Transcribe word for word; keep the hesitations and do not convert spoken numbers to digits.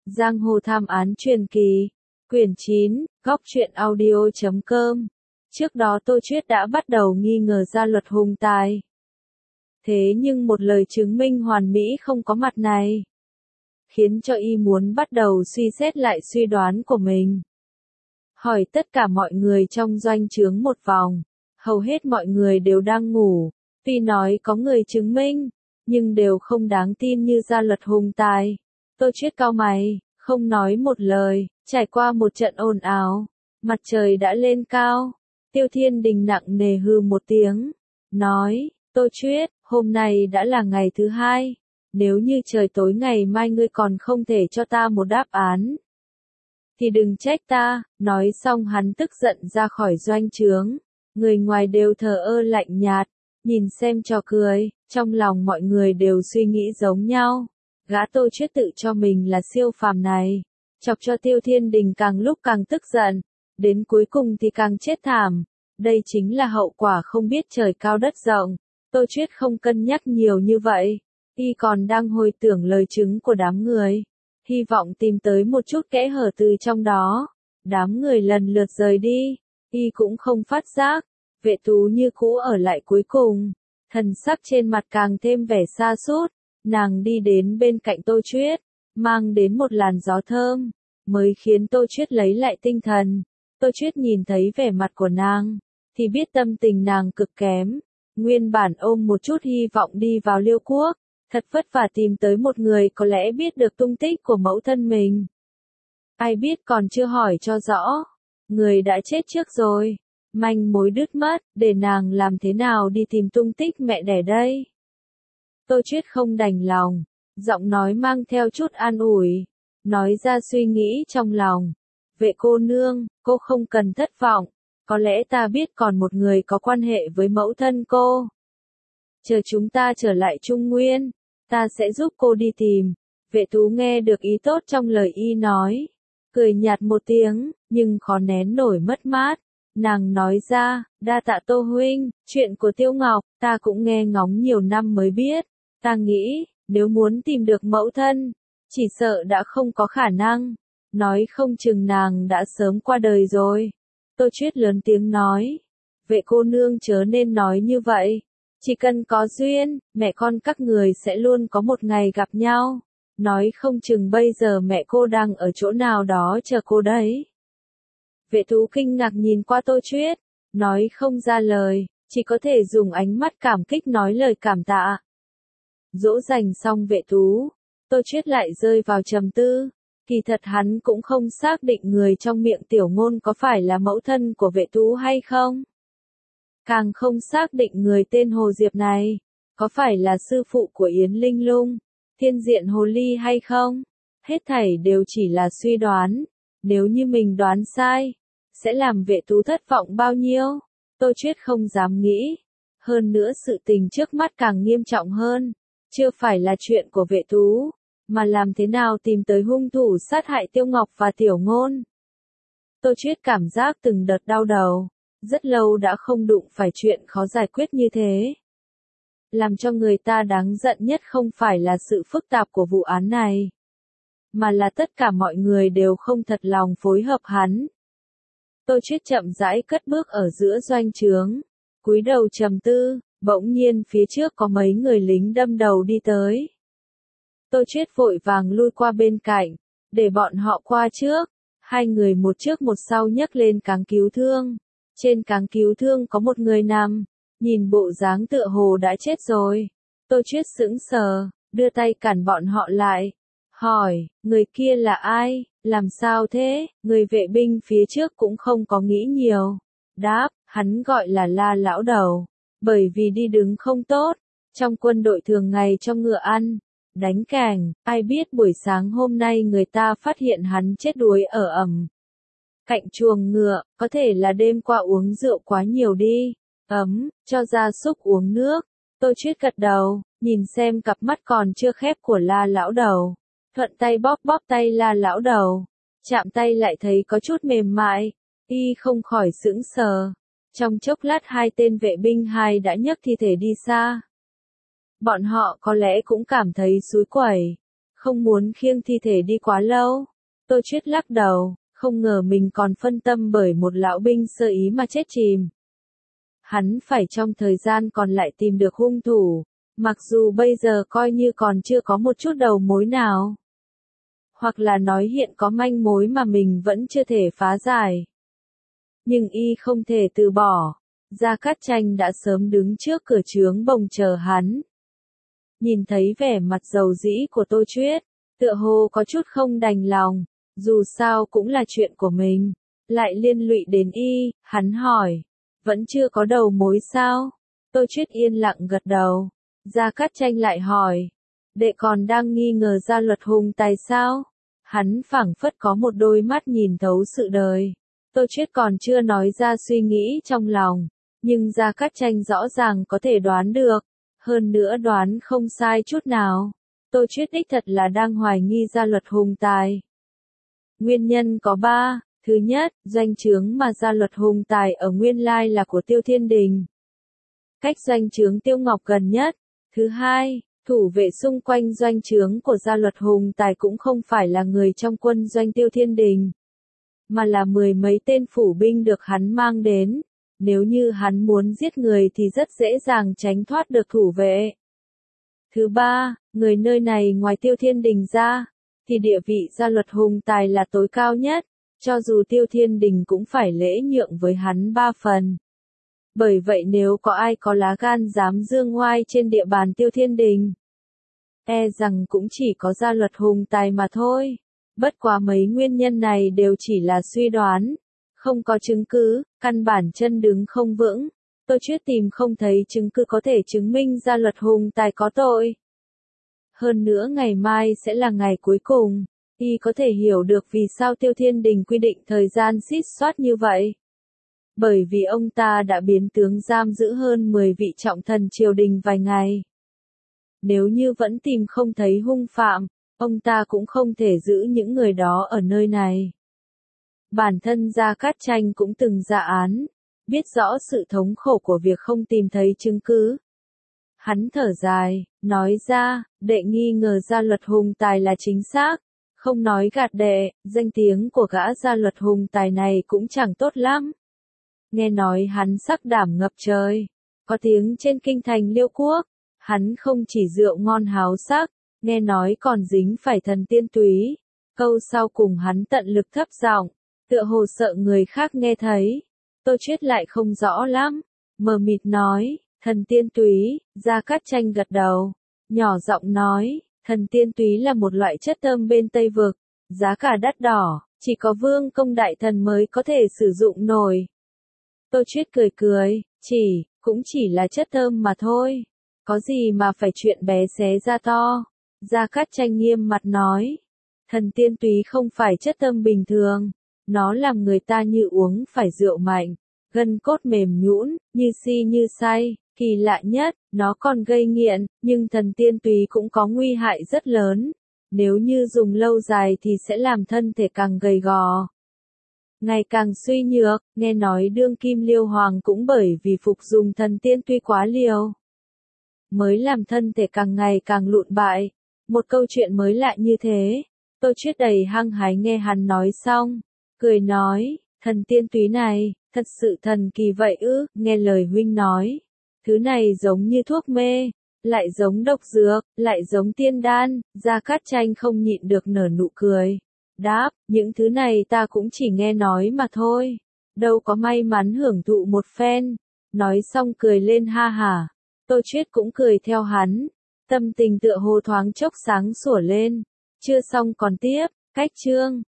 Giang hồ thám án truyền kỳ, quyển chín, góc truyện audio chấm com. Trước đó Tô Chuyết đã bắt đầu nghi ngờ gia luật hùng tài. Thế nhưng một lời chứng minh hoàn mỹ không có mặt này, khiến cho y muốn bắt đầu suy xét lại suy đoán của mình. Hỏi tất cả mọi người trong doanh trướng một vòng, hầu hết mọi người đều đang ngủ, tuy nói có người chứng minh, nhưng đều không đáng tin như gia luật hùng tài. Tô Chuyết cau mày, không nói một lời, trải qua một trận ồn ào, mặt trời đã lên cao. Tiêu Thiên Đình nặng nề hừ một tiếng, nói, Tô Chuyết, hôm nay đã là ngày thứ hai, nếu như trời tối ngày mai ngươi còn không thể cho ta một đáp án, thì đừng trách ta. Nói xong hắn tức giận ra khỏi doanh trướng, người ngoài đều thờ ơ lạnh nhạt, nhìn xem trò cười, trong lòng mọi người đều suy nghĩ giống nhau. Gã Tô Chuyết tự cho mình là siêu phàm này, chọc cho Tiêu Thiên Đình càng lúc càng tức giận, đến cuối cùng thì càng chết thảm. Đây chính là hậu quả không biết trời cao đất rộng. Tô Chuyết không cân nhắc nhiều như vậy, y còn đang hồi tưởng lời chứng của đám người, hy vọng tìm tới một chút kẽ hở từ trong đó. Đám người lần lượt rời đi, y cũng không phát giác, Vệ Tú như cũ ở lại cuối cùng, thần sắc trên mặt càng thêm vẻ xa sút. Nàng đi đến bên cạnh Tô Chuyết, mang đến một làn gió thơm, mới khiến Tô Chuyết lấy lại tinh thần. Tô Chuyết nhìn thấy vẻ mặt của nàng, thì biết tâm tình nàng cực kém. Nguyên bản ôm một chút hy vọng đi vào Liêu Quốc, thật vất vả tìm tới một người có lẽ biết được tung tích của mẫu thân mình. Ai biết còn chưa hỏi cho rõ, người đã chết trước rồi, manh mối đứt mất, để nàng làm thế nào đi tìm tung tích mẹ đẻ đây? Tô Chuyết không đành lòng, giọng nói mang theo chút an ủi, nói ra suy nghĩ trong lòng. Vệ cô nương, cô không cần thất vọng, có lẽ ta biết còn một người có quan hệ với mẫu thân cô. Chờ chúng ta trở lại Trung Nguyên, ta sẽ giúp cô đi tìm. Vệ Tú nghe được ý tốt trong lời y nói, cười nhạt một tiếng, nhưng khó nén nổi mất mát. Nàng nói ra, đa tạ Tô huynh, chuyện của Tiêu Ngọc, ta cũng nghe ngóng nhiều năm mới biết. Ta nghĩ, nếu muốn tìm được mẫu thân, chỉ sợ đã không có khả năng. Nói không chừng nàng đã sớm qua đời rồi. Tô Chuyết lớn tiếng nói, vệ cô nương chớ nên nói như vậy. Chỉ cần có duyên, mẹ con các người sẽ luôn có một ngày gặp nhau. Nói không chừng bây giờ mẹ cô đang ở chỗ nào đó chờ cô đấy. Vệ Tú kinh ngạc nhìn qua Tô Chuyết, nói không ra lời, chỉ có thể dùng ánh mắt cảm kích nói lời cảm tạ. Dỗ dành xong Vệ Tú, Tô Chuyết lại rơi vào trầm tư. Kỳ thật hắn cũng không xác định người trong miệng Tiểu Ngôn có phải là mẫu thân của Vệ Tú hay không. Càng không xác định người tên Hồ Diệp này, có phải là sư phụ của Yến Linh Lung, Thiên Diện Hồ Ly hay không. Hết thảy đều chỉ là suy đoán, nếu như mình đoán sai, sẽ làm Vệ Tú thất vọng bao nhiêu, Tô Chuyết không dám nghĩ. Hơn nữa sự tình trước mắt càng nghiêm trọng hơn, chưa phải là chuyện của Vệ Tú, mà làm thế nào tìm tới hung thủ sát hại Tiêu Ngọc và Tiểu Ngôn. Tô Chuyết cảm giác từng đợt đau đầu, rất lâu đã không đụng phải chuyện khó giải quyết như thế. Làm cho người ta đáng giận nhất không phải là sự phức tạp của vụ án này, mà là tất cả mọi người đều không thật lòng phối hợp hắn. Tô Chuyết chậm rãi cất bước ở giữa doanh trướng, cúi đầu trầm tư, bỗng nhiên phía trước có mấy người lính đâm đầu đi tới. Tô Chuyết vội vàng lui qua bên cạnh, để bọn họ qua trước. Hai người một trước một sau nhấc lên cáng cứu thương. Trên cáng cứu thương có một người nằm, nhìn bộ dáng tựa hồ đã chết rồi. Tô Chuyết sững sờ, đưa tay cản bọn họ lại. Hỏi, người kia là ai, làm sao thế? Người vệ binh phía trước cũng không có nghĩ nhiều. Đáp, hắn gọi là La lão đầu, bởi vì đi đứng không tốt, trong quân đội thường ngày cho ngựa ăn, đánh càng. Ai biết buổi sáng hôm nay người ta phát hiện hắn chết đuối ở ẩm cạnh chuồng ngựa, có thể là đêm qua uống rượu quá nhiều đi. Ấm, cho gia súc uống nước. Tô Chuyết gật đầu, nhìn xem cặp mắt còn chưa khép của La lão đầu, thuận tay bóp bóp tay La lão đầu, chạm tay lại thấy có chút mềm mại, y không khỏi sững sờ. Trong chốc lát hai tên vệ binh hai đã nhấc thi thể đi xa. Bọn họ có lẽ cũng cảm thấy xúi quẩy, không muốn khiêng thi thể đi quá lâu. Tô Chuyết lắc đầu, không ngờ mình còn phân tâm bởi một lão binh sơ ý mà chết chìm. Hắn phải trong thời gian còn lại tìm được hung thủ, mặc dù bây giờ coi như còn chưa có một chút đầu mối nào. Hoặc là nói hiện có manh mối mà mình vẫn chưa thể phá giải. Nhưng y không thể từ bỏ. Gia Cát Tranh đã sớm đứng trước cửa trướng bồng chờ hắn. Nhìn thấy vẻ mặt dầu dĩ của Tô Chuyết, tựa hồ có chút không đành lòng, dù sao cũng là chuyện của mình, lại liên lụy đến y, hắn hỏi, vẫn chưa có đầu mối sao? Tô Chuyết yên lặng gật đầu. Gia Cát Tranh lại hỏi, đệ còn đang nghi ngờ Gia Luật Hùng Tài sao? Hắn phảng phất có một đôi mắt nhìn thấu sự đời. Tô Chuyết còn chưa nói ra suy nghĩ trong lòng, nhưng Gia Cát Tranh rõ ràng có thể đoán được, hơn nữa đoán không sai chút nào. Tô Chuyết đích thật là đang hoài nghi Gia Luật Hùng Tài. Nguyên nhân có ba, thứ nhất, doanh trướng mà Gia Luật Hùng Tài ở nguyên lai là của Tiêu Thiên Đình. Cách doanh trướng Tiêu Ngọc gần nhất. Thứ hai, thủ vệ xung quanh doanh trướng của Gia Luật Hùng Tài cũng không phải là người trong quân doanh Tiêu Thiên Đình, mà là mười mấy tên phủ binh được hắn mang đến. Nếu như hắn muốn giết người thì rất dễ dàng tránh thoát được thủ vệ. Thứ ba, người nơi này ngoài Tiêu Thiên Đình ra, thì địa vị Gia Luật Hùng Tài là tối cao nhất, cho dù Tiêu Thiên Đình cũng phải lễ nhượng với hắn ba phần. Bởi vậy nếu có ai có lá gan dám dương ngoai trên địa bàn Tiêu Thiên Đình, e rằng cũng chỉ có Gia Luật Hùng Tài mà thôi. Bất quá mấy nguyên nhân này đều chỉ là suy đoán, không có chứng cứ, căn bản chân đứng không vững. Tô Chuyết tìm không thấy chứng cứ có thể chứng minh Gia Luật Hùng Tài có tội. Hơn nữa ngày mai sẽ là ngày cuối cùng, y có thể hiểu được vì sao Tiêu Thiên Đình quy định thời gian xít soát như vậy. Bởi vì ông ta đã biến tướng giam giữ hơn mười vị trọng thần triều đình vài ngày. Nếu như vẫn tìm không thấy hung phạm, ông ta cũng không thể giữ những người đó ở nơi này. Bản thân Gia Cát Tranh cũng từng ra án, biết rõ sự thống khổ của việc không tìm thấy chứng cứ. Hắn thở dài, nói ra, đệ nghi ngờ Gia Luật Hùng Tài là chính xác, không nói gạt đệ, danh tiếng của gã Gia Luật Hùng Tài này cũng chẳng tốt lắm. Nghe nói hắn sắc đảm ngập trời, có tiếng trên kinh thành Liêu Quốc, hắn không chỉ rượu ngon háo sắc, nghe nói còn dính phải thần tiên túy. Câu sau cùng hắn tận lực thấp giọng, tựa hồ sợ người khác nghe thấy. Tô Chuyết lại không rõ lắm, mờ mịt nói, thần tiên túy. Gia Cát Tranh gật đầu, nhỏ giọng nói, thần tiên túy là một loại chất thơm bên Tây Vực, giá cả đắt đỏ, chỉ có vương công đại thần mới có thể sử dụng nổi. Tô Chuyết cười cười, chỉ, cũng chỉ là chất thơm mà thôi, có gì mà phải chuyện bé xé ra to. Gia Cát Tranh nghiêm mặt nói, thần tiên túy không phải chất thơm bình thường, nó làm người ta như uống phải rượu mạnh, gân cốt mềm nhũn, như si như say. Kỳ lạ nhất, nó còn gây nghiện, nhưng thần tiên túy cũng có nguy hại rất lớn. Nếu như dùng lâu dài thì sẽ làm thân thể càng gầy gò, ngày càng suy nhược. Nghe nói đương kim Liêu Hoàng cũng bởi vì phục dùng thần tiên túy quá liều, mới làm thân thể càng ngày càng lụn bại. Một câu chuyện mới lạ như thế. Tô Chuyết đầy hăng hái nghe hắn nói xong, cười nói, thần tiên túy này, thật sự thần kỳ vậy ư? Nghe lời huynh nói, thứ này giống như thuốc mê, lại giống độc dược, lại giống tiên đan. Gia Cát Tranh không nhịn được nở nụ cười, đáp, những thứ này ta cũng chỉ nghe nói mà thôi, đâu có may mắn hưởng thụ một phen. Nói xong cười lên ha hả, Tô Chuyết cũng cười theo hắn, tâm tình tựa hồ thoáng chốc sáng sủa lên. Chưa xong còn tiếp, cách chương